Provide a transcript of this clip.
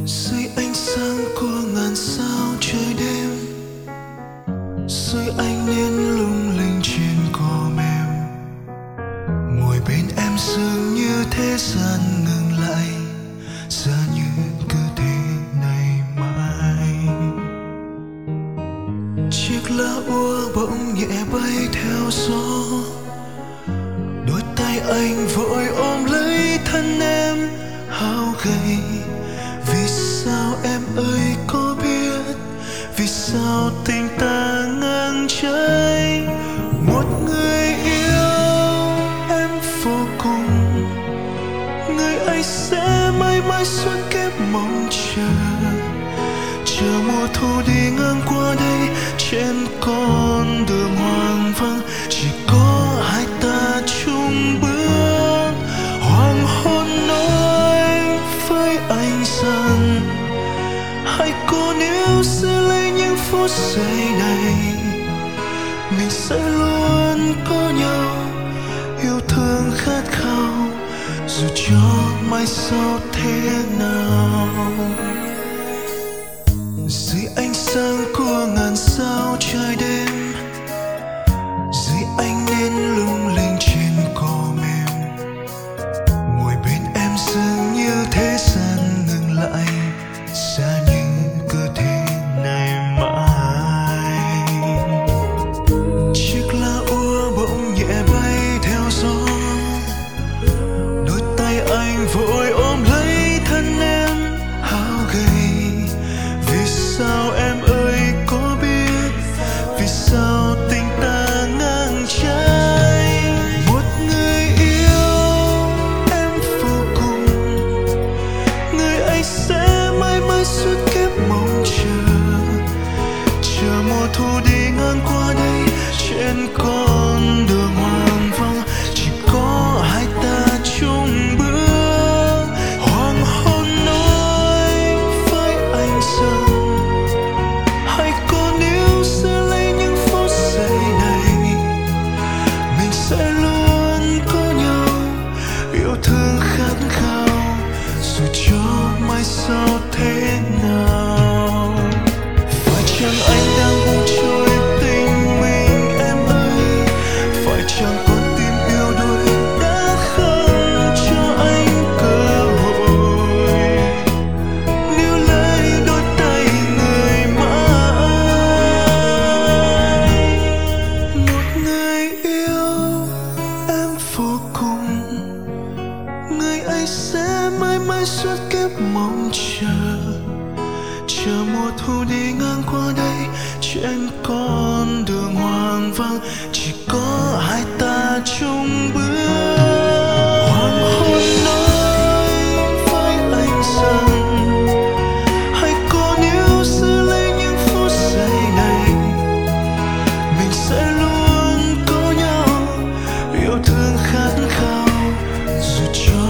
Dưới ánh sáng của ngàn sao trời đêm, dưới ánh nến lung linh trên cỏ mềm, ngồi bên em dường như thế gian ngừng lại, giá như cứ thế này mãi. Chiếc lá úa bỗng nhẹ bay theo gió, đôi tay anh vội ôm lấy thân em hao gầy. Vì sao em ơi có biết, vì sao tình ta ngang trái? Một người yêu em vô cùng, người ấy sẽ mãi mãi suốt kiếp mong chờ. Chờ mùa thu đi ngang qua đây, trên con đường hoang vắng chỉ có hai ta chung bước. Hoàng hôn nói với anh rằng hãy cố níu giữ lấy những phút giây này, mình sẽ luôn có nhau, yêu thương khát khao dù cho mai sau thế nào. Dưới ánh sáng của ngàn sao trời đêm, dưới ánh nến lung linh trên cỏ mềm, ngồi bên em dường như thế gian ngừng lại, giá như cứ thế này mãi. Chiếc lá úa bỗng nhẹ bay theo gió, đôi tay anh vội ôm lấy thân em hao gầy. Vì sao em ơi có biết, vì sao tình ta ngang trái? Một người yêu em vô cùng, người ấy sẽ mãi mãi suốt kiếp mong chờ. Chờ mùa thu đi ngang qua đây, trên con đường hoang vắng chỉ có hai ta chung bước. Hoàng hôn nói với anh rằng hãy cố níu giữ lấy những phút giây này, mình sẽ luôn có nhau, yêu thương khát khao dù cho mai sau thế nào. Phải chăng anh đang buông trôi tình mình em ơi? Phải chăng con tim yêu đuối đã không cho anh cơ hội níu lấy đôi tay người mãi? Một người yêu em vô cùng, người ấy sẽ mãi mãi suốt kiếp mong chờ. Chờ mùa thu đi ngang qua đây, trên con đường hoang vắng chỉ có hai ta chung bước. Hoàng hôn nói với anh rằng hãy cố níu giữ lấy những phút giây này, mình sẽ luôn có nhau, yêu thương khát khao dù cho